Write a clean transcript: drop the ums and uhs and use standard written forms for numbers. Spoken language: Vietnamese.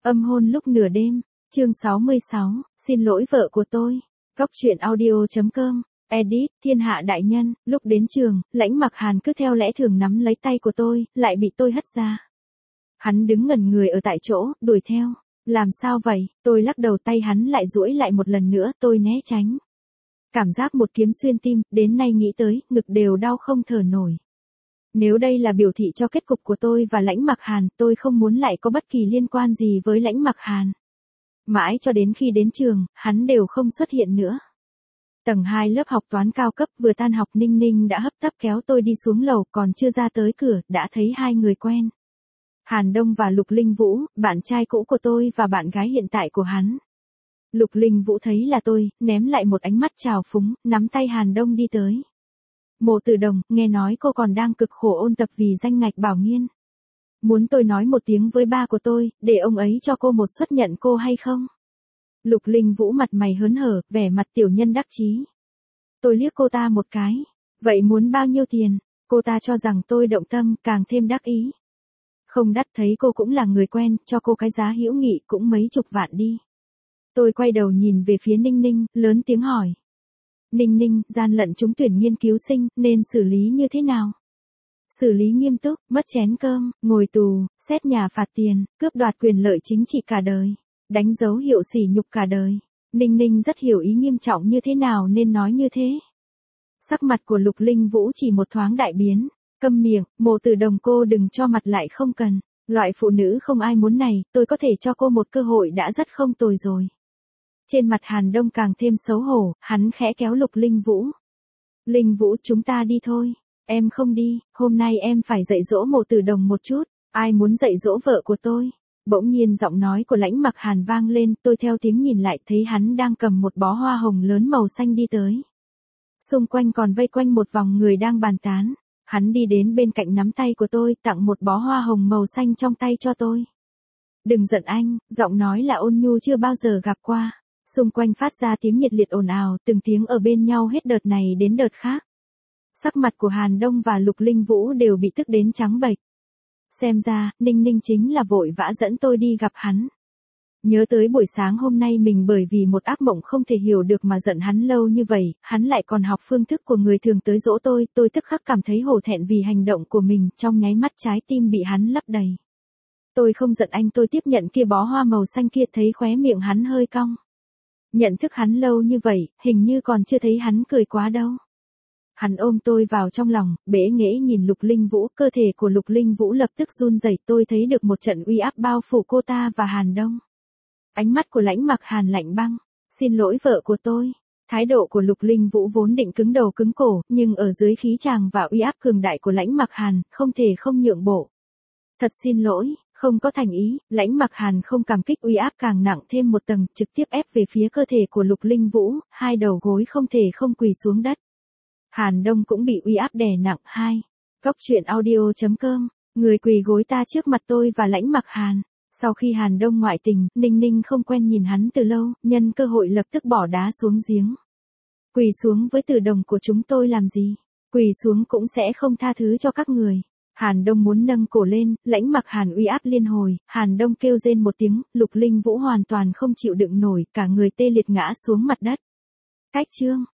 Âm hôn lúc nửa đêm, chương 66, xin lỗi vợ của tôi. Góc truyện audio.com, edit, thiên hạ đại nhân, lúc đến trường, Lãnh Mặc Hàn cứ theo lẽ thường nắm lấy tay của tôi, lại bị tôi hất ra. Hắn đứng ngẩn người ở tại chỗ, đuổi theo. Làm sao vậy? Tôi lắc đầu, tay hắn lại duỗi lại một lần nữa, tôi né tránh. Cảm giác một kiếm xuyên tim, đến nay nghĩ tới, ngực đều đau không thở nổi. Nếu đây là biểu thị cho kết cục của tôi và Lãnh Mặc Hàn, tôi không muốn lại có bất kỳ liên quan gì với Lãnh Mặc Hàn. Mãi cho đến khi đến trường, hắn đều không xuất hiện nữa. Tầng 2 lớp học toán cao cấp vừa tan học, Ninh Ninh đã hấp tấp kéo tôi đi xuống lầu, còn chưa ra tới cửa, đã thấy hai người quen. Hàn Đông và Lục Linh Vũ, bạn trai cũ của tôi và bạn gái hiện tại của hắn. Lục Linh Vũ thấy là tôi, ném lại một ánh mắt trào phúng, nắm tay Hàn Đông đi tới. Mộ Từ Đồng, nghe nói cô còn đang cực khổ ôn tập vì danh ngạch bảo nghiên. Muốn tôi nói một tiếng với ba của tôi, để ông ấy cho cô một suất nhận cô hay không? Lục Linh Vũ mặt mày hớn hở, vẻ mặt tiểu nhân đắc chí. Tôi liếc cô ta một cái. Vậy muốn bao nhiêu tiền? Cô ta cho rằng tôi động tâm, càng thêm đắc ý. Không đắt, thấy cô cũng là người quen, cho cô cái giá hữu nghị cũng mấy chục vạn đi. Tôi quay đầu nhìn về phía Ninh Ninh, lớn tiếng hỏi. Ninh Ninh, gian lận trúng tuyển nghiên cứu sinh, nên xử lý như thế nào? Xử lý nghiêm túc, mất chén cơm, ngồi tù, xét nhà phạt tiền, cướp đoạt quyền lợi chính trị cả đời. Đánh dấu hiệu sỉ nhục cả đời. Ninh Ninh rất hiểu ý nghiêm trọng như thế nào nên nói như thế. Sắc mặt của Lục Linh Vũ chỉ một thoáng đại biến. Câm miệng, Mộ Từ Đồng, cô đừng cho mặt lại không cần. Loại phụ nữ không ai muốn này, tôi có thể cho cô một cơ hội đã rất không tồi rồi. Trên mặt Hàn Đông càng thêm xấu hổ, hắn khẽ kéo Lục Linh Vũ. Linh Vũ, chúng ta đi thôi. Em không đi, hôm nay em phải dạy dỗ Mộ Từ Đồng một chút. Ai muốn dạy dỗ vợ của tôi? Bỗng nhiên giọng nói của Lãnh Mặc Hàn vang lên, tôi theo tiếng nhìn lại thấy hắn đang cầm một bó hoa hồng lớn màu xanh đi tới. Xung quanh còn vây quanh một vòng người đang bàn tán. Hắn đi đến bên cạnh nắm tay của tôi, tặng một bó hoa hồng màu xanh trong tay cho tôi. Đừng giận anh, giọng nói là ôn nhu chưa bao giờ gặp qua. Xung quanh phát ra tiếng nhiệt liệt ồn ào, từng tiếng ở bên nhau hết đợt này đến đợt khác. Sắc mặt của Hàn Đông và Lục Linh Vũ đều bị tức đến trắng bệch. Xem ra, Ninh Ninh chính là vội vã dẫn tôi đi gặp hắn. Nhớ tới buổi sáng hôm nay mình bởi vì một ác mộng không thể hiểu được mà giận hắn lâu như vậy, hắn lại còn học phương thức của người thường tới dỗ tôi tức khắc cảm thấy hổ thẹn vì hành động của mình, trong nháy mắt trái tim bị hắn lấp đầy. Tôi không giận anh, tôi tiếp nhận kia bó hoa màu xanh kia, thấy khóe miệng hắn hơi cong. Nhận thức hắn lâu như vậy, hình như còn chưa thấy hắn cười quá đâu. Hắn ôm tôi vào trong lòng, bẽ nghễ nhìn Lục Linh Vũ, cơ thể của Lục Linh Vũ lập tức run rẩy, tôi thấy được một trận uy áp bao phủ cô ta và Hàn Đông. Ánh mắt của Lãnh Mặc Hàn lạnh băng. Xin lỗi vợ của tôi. Thái độ của Lục Linh Vũ vốn định cứng đầu cứng cổ, nhưng ở dưới khí tràng và uy áp cường đại của Lãnh Mặc Hàn, không thể không nhượng bộ. Thật xin lỗi, không có thành ý. Lãnh Mặc Hàn không cảm kích, uy áp càng nặng thêm một tầng, trực tiếp ép về phía cơ thể của Lục Linh Vũ, hai đầu gối không thể không quỳ xuống đất. Hàn Đông cũng bị uy áp đè nặng. Góc truyện audio.com, người quỳ gối ta trước mặt tôi và Lãnh Mặc Hàn. Sau khi Hàn Đông ngoại tình, Ninh Ninh không quen nhìn hắn từ lâu, nhân cơ hội lập tức bỏ đá xuống giếng. Quỳ xuống với Từ Đồng của chúng tôi làm gì? Quỳ xuống cũng sẽ không tha thứ cho các người. Hàn Đông muốn nâng cổ lên, Lãnh Mặc Hàn uy áp liên hồi, Hàn Đông kêu rên một tiếng, Lục Linh Vũ hoàn toàn không chịu đựng nổi, cả người tê liệt ngã xuống mặt đất. Cách chương.